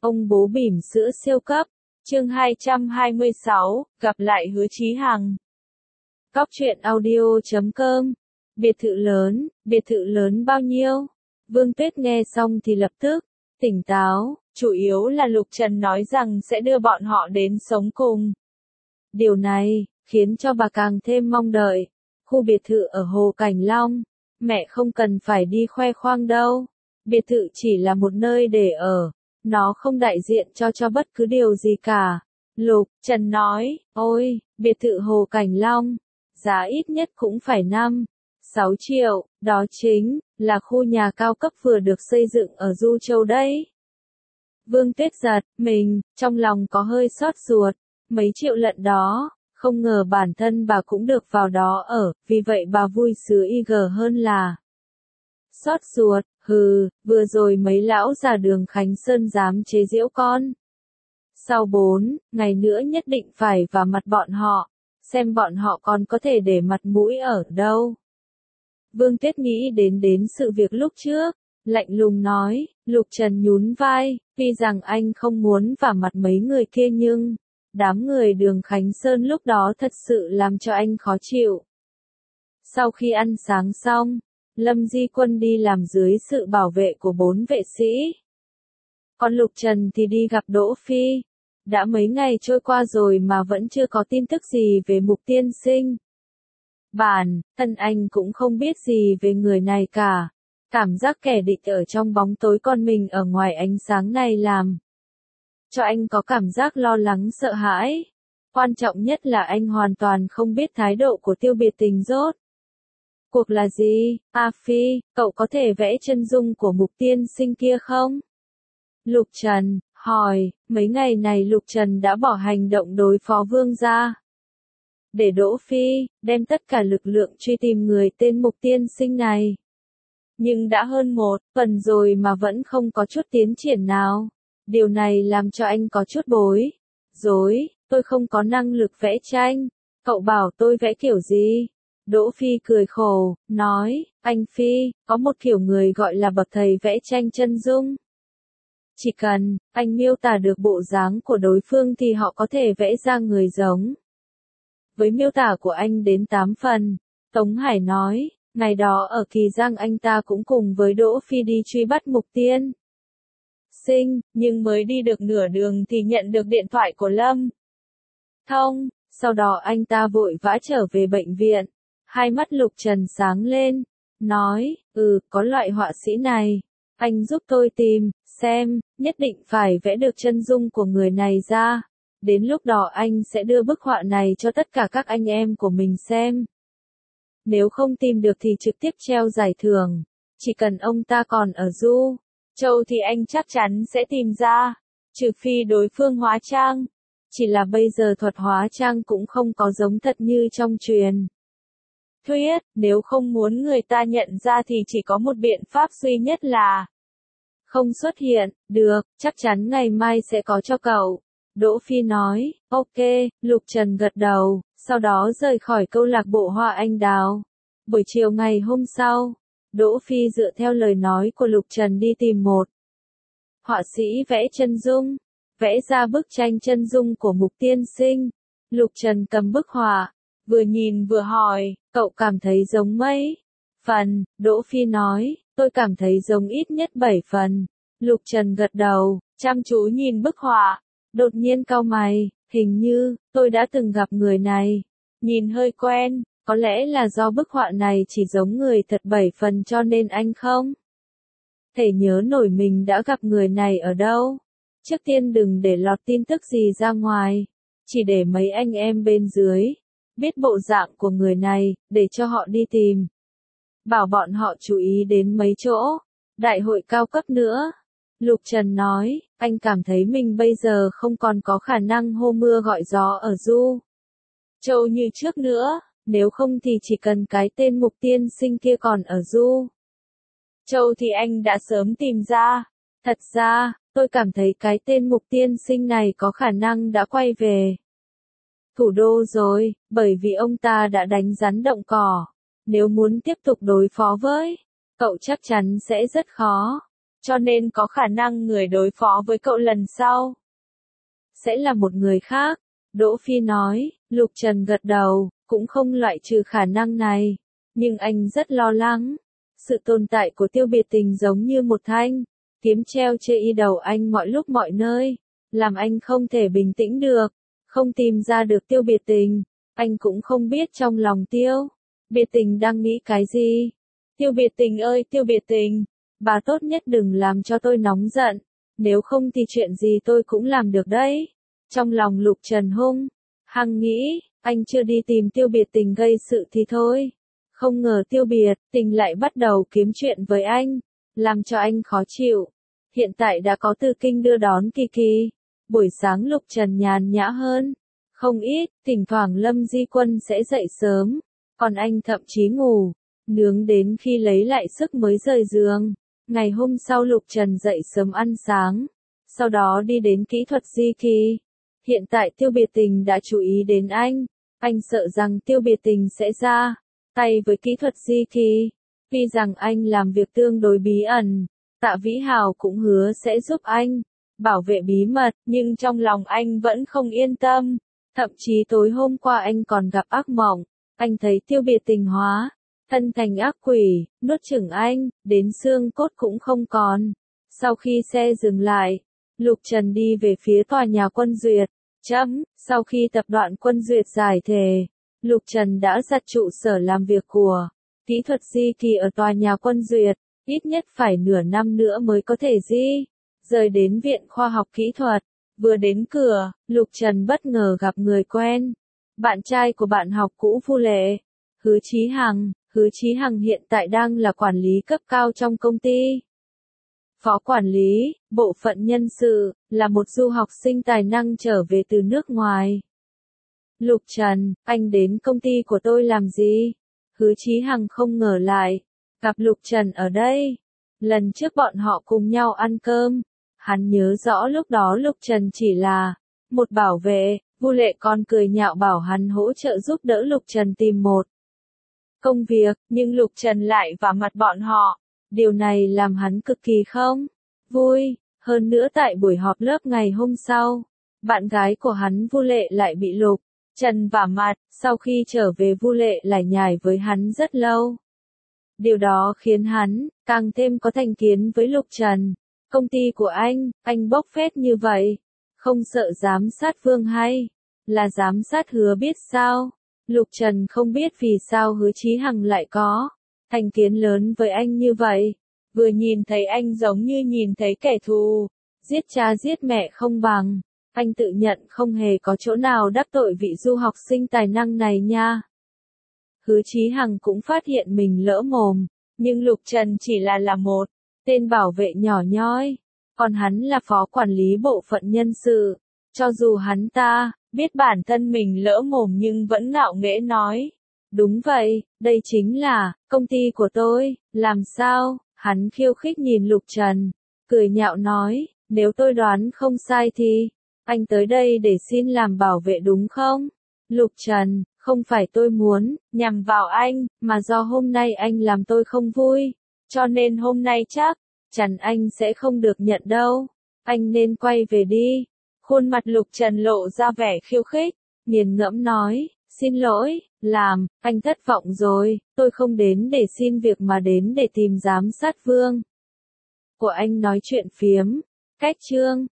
Ông bố bỉm sữa siêu cấp. Chương 226, gặp lại Hứa Chí Hằng. Cóc truyện audio.com. Biệt thự lớn bao nhiêu? Vương Tuyết nghe xong thì lập tức tỉnh táo, chủ yếu là Lục Trần nói rằng sẽ đưa bọn họ đến sống cùng. Điều này khiến cho bà càng thêm mong đợi. Khu biệt thự ở Hồ Cảnh Long, mẹ không cần phải đi khoe khoang đâu. Biệt thự chỉ là một nơi để ở, nó không đại diện cho bất cứ điều gì cả. Lục Trần nói, ôi, biệt thự Hồ Cảnh Long, giá ít nhất cũng phải 5-6 triệu, đó chính là khu nhà cao cấp vừa được xây dựng ở Du Châu đấy. Vương Tuyết giật mình, trong lòng có hơi xót ruột, mấy triệu lận đó, không ngờ bản thân bà cũng được vào đó ở, vì vậy bà vui sướng hơn là xót ruột. Vừa rồi mấy lão già Đường Khánh Sơn dám chế giễu con. Sau 4 ngày nữa nhất định phải vào mặt bọn họ, xem bọn họ còn có thể để mặt mũi ở đâu. Vương Tuyết nghĩ đến sự việc lúc trước, lạnh lùng nói. Lục Trần nhún vai, tuy rằng anh không muốn vào mặt mấy người kia nhưng đám người Đường Khánh Sơn lúc đó thật sự làm cho anh khó chịu. Sau khi ăn sáng xong, Lâm Di Quân đi làm dưới sự bảo vệ của 4 vệ sĩ. Còn Lục Trần thì đi gặp Đỗ Phi. Đã mấy ngày trôi qua rồi mà vẫn chưa có tin tức gì về Mục Tiên Sinh. Bản thân anh cũng không biết gì về người này cả. Cảm giác kẻ địch ở trong bóng tối, còn mình ở ngoài ánh sáng này làm cho anh có cảm giác lo lắng sợ hãi. Quan trọng nhất là anh hoàn toàn không biết thái độ của Tiêu Biệt Tình rốt cuộc là gì. A Phi, cậu có thể vẽ chân dung của Mục Tiên Sinh kia không? Lục Trần hỏi. Mấy ngày này Lục Trần đã bỏ hành động đối phó Vương gia, để Đỗ Phi đem tất cả lực lượng truy tìm người tên Mục Tiên Sinh này. Nhưng đã hơn 1 tuần rồi mà vẫn không có chút tiến triển nào. Điều này làm cho anh có chút bối rối. Tôi không có năng lực vẽ tranh, cậu bảo tôi vẽ kiểu gì? Đỗ Phi cười khổ, nói, anh Phi, có một kiểu người gọi là bậc thầy vẽ tranh chân dung. Chỉ cần anh miêu tả được bộ dáng của đối phương thì họ có thể vẽ ra người giống với miêu tả của anh đến 8 phần. Tống Hải nói, ngày đó ở Kỳ Giang anh ta cũng cùng với Đỗ Phi đi truy bắt Mục Tiên Sinh, nhưng mới đi được nửa đường thì nhận được điện thoại của Lâm Thông, sau đó anh ta vội vã trở về bệnh viện. Hai mắt Lục Trần sáng lên, nói, có loại họa sĩ này, anh giúp tôi tìm, xem, nhất định phải vẽ được chân dung của người này ra. Đến lúc đó anh sẽ đưa bức họa này cho tất cả các anh em của mình xem. Nếu không tìm được thì trực tiếp treo giải thưởng. Chỉ cần ông ta còn ở Du Châu thì anh chắc chắn sẽ tìm ra, trừ phi đối phương hóa trang. Chỉ là bây giờ thuật hóa trang cũng không có giống thật như trong truyền thuyết. Nếu không muốn người ta nhận ra thì chỉ có một biện pháp duy nhất là không xuất hiện. Được, chắc chắn ngày mai sẽ có cho cậu. Đỗ Phi nói, ok. Lục Trần gật đầu, sau đó rời khỏi câu lạc bộ Hoa Anh Đào. Buổi chiều ngày hôm sau, Đỗ Phi dựa theo lời nói của Lục Trần đi tìm một họa sĩ vẽ chân dung, vẽ ra bức tranh chân dung của Mục Tiên Sinh. Lục Trần cầm bức họa, vừa nhìn vừa hỏi, cậu cảm thấy giống mấy phần? Đỗ Phi nói, tôi cảm thấy giống ít nhất 7 phần. Lục Trần gật đầu, chăm chú nhìn bức họa, đột nhiên cau mày, hình như tôi đã từng gặp người này, nhìn hơi quen. Có lẽ là do bức họa này chỉ giống người thật 7 phần cho nên anh không thể nhớ nổi mình đã gặp người này ở đâu. Trước tiên đừng để lọt tin tức gì ra ngoài, chỉ để mấy anh em bên dưới biết bộ dạng của người này, để cho họ đi tìm. Bảo bọn họ chú ý đến mấy chỗ đại hội cao cấp nữa. Lục Trần nói, anh cảm thấy mình bây giờ không còn có khả năng hô mưa gọi gió ở Du Châu như trước nữa. Nếu không thì chỉ cần cái tên Mục Tiên Sinh kia còn ở Du Châu thì anh đã sớm tìm ra. Thật ra, tôi cảm thấy cái tên Mục Tiên Sinh này có khả năng đã quay về thủ đô rồi, bởi vì ông ta đã đánh rắn động cỏ. Nếu muốn tiếp tục đối phó với cậu chắc chắn sẽ rất khó. cho nên có khả năng người đối phó với cậu lần sau sẽ là một người khác. Đỗ Phi nói, Lục Trần gật đầu, cũng không loại trừ khả năng này. Nhưng anh rất lo lắng. Sự tồn tại của Tiêu Biệt Tình giống như một thanh kiếm treo trên y đầu anh mọi lúc mọi nơi, làm anh không thể bình tĩnh được, không tìm ra được Tiêu Biệt Tình. Anh cũng không biết trong lòng Tiêu Biệt Tình đang nghĩ cái gì. Tiêu Biệt Tình ơi Tiêu Biệt Tình, bà tốt nhất đừng làm cho tôi nóng giận, nếu không thì chuyện gì tôi cũng làm được đấy. Trong lòng Lục Trần hung hăng nghĩ, anh chưa đi tìm Tiêu Biệt Tình gây sự thì thôi. Không ngờ Tiêu Biệt Tình lại bắt đầu kiếm chuyện với anh, làm cho anh khó chịu. Hiện tại đã có Từ Kinh đưa đón Kỳ Kỳ. Buổi sáng Lục Trần nhàn nhã hơn không ít, thỉnh thoảng Lâm Di Quân sẽ dậy sớm, còn anh thậm chí ngủ nướng đến khi lấy lại sức mới rời giường. Ngày hôm sau Lục Trần dậy sớm ăn sáng, sau đó đi đến kỹ thuật Di Kỳ. Hiện tại Tiêu Biệt Tình đã chú ý đến anh sợ rằng Tiêu Biệt Tình sẽ ra tay với kỹ thuật Di Kỳ. Tuy rằng anh làm việc tương đối bí ẩn, Tạ Vĩ Hào cũng hứa sẽ giúp anh bảo vệ bí mật, nhưng trong lòng anh vẫn không yên tâm. Thậm chí tối hôm qua anh còn gặp ác mộng, anh thấy Tiêu Biệt Tình hóa thân thành ác quỷ, nuốt chửng anh, đến xương cốt cũng không còn. Sau khi xe dừng lại, Lục Trần đi về phía tòa nhà Quân Duyệt. Sau khi tập đoàn Quân Duyệt giải thể, Lục Trần đã giặt trụ sở làm việc của kỹ thuật Di Kỳ ở tòa nhà Quân Duyệt, ít nhất phải nửa năm nữa mới có thể rời đến Viện Khoa học Kỹ thuật. Vừa đến cửa, Lục Trần bất ngờ gặp người quen, bạn trai của bạn học cũ Vu Lệ, Hứa Chí Hằng. Hứa Chí Hằng hiện tại đang là quản lý cấp cao trong công ty. Phó quản lý, bộ phận nhân sự, là một du học sinh tài năng trở về từ nước ngoài. Lục Trần, anh đến công ty của tôi làm gì? Hứa Chí Hằng không ngờ lại gặp Lục Trần ở đây. Lần trước bọn họ cùng nhau ăn cơm, hắn nhớ rõ lúc đó Lục Trần chỉ là một bảo vệ. Vu Lệ còn cười nhạo bảo hắn hỗ trợ giúp đỡ Lục Trần tìm một công việc, nhưng Lục Trần lại vả mặt bọn họ. Điều này làm hắn cực kỳ không vui. Hơn nữa tại buổi họp lớp ngày hôm sau, bạn gái của hắn Vu Lệ lại bị Lục Trần vả mặt. Sau khi trở về Vu Lệ lại nhải với hắn rất lâu. Điều đó khiến hắn càng thêm có thành kiến với Lục Trần. Công ty của anh bốc phét như vậy, không sợ giám sát Vương hay là giám sát Hứa biết sao? Lục Trần không biết vì sao Hứa Chí Hằng lại có thành kiến lớn với anh như vậy. Vừa nhìn thấy anh giống như nhìn thấy kẻ thù, giết cha giết mẹ không bằng. Anh tự nhận không hề có chỗ nào đắc tội vị du học sinh tài năng này nha. Hứa Chí Hằng cũng phát hiện mình lỡ mồm, nhưng Lục Trần chỉ là một tên bảo vệ nhỏ nhoi, còn hắn là phó quản lý bộ phận nhân sự. Cho dù hắn ta biết bản thân mình lỡ mồm nhưng vẫn ngạo nghễ nói, đúng vậy, đây chính là công ty của tôi. Làm sao? Hắn khiêu khích nhìn Lục Trần, cười nhạo nói, nếu tôi đoán không sai thì anh tới đây để xin làm bảo vệ đúng không? Lục Trần, không phải tôi muốn nhằm vào anh, mà do hôm nay anh làm tôi không vui, cho nên hôm nay chắc chắn anh sẽ không được nhận đâu. Anh nên quay về đi. Khuôn mặt Lục Trần lộ ra vẻ khiêu khích, nghiền ngẫm nói, xin lỗi, anh thất vọng rồi, tôi không đến để xin việc mà đến để tìm giám sát Vương của anh nói chuyện phiếm. Cách chương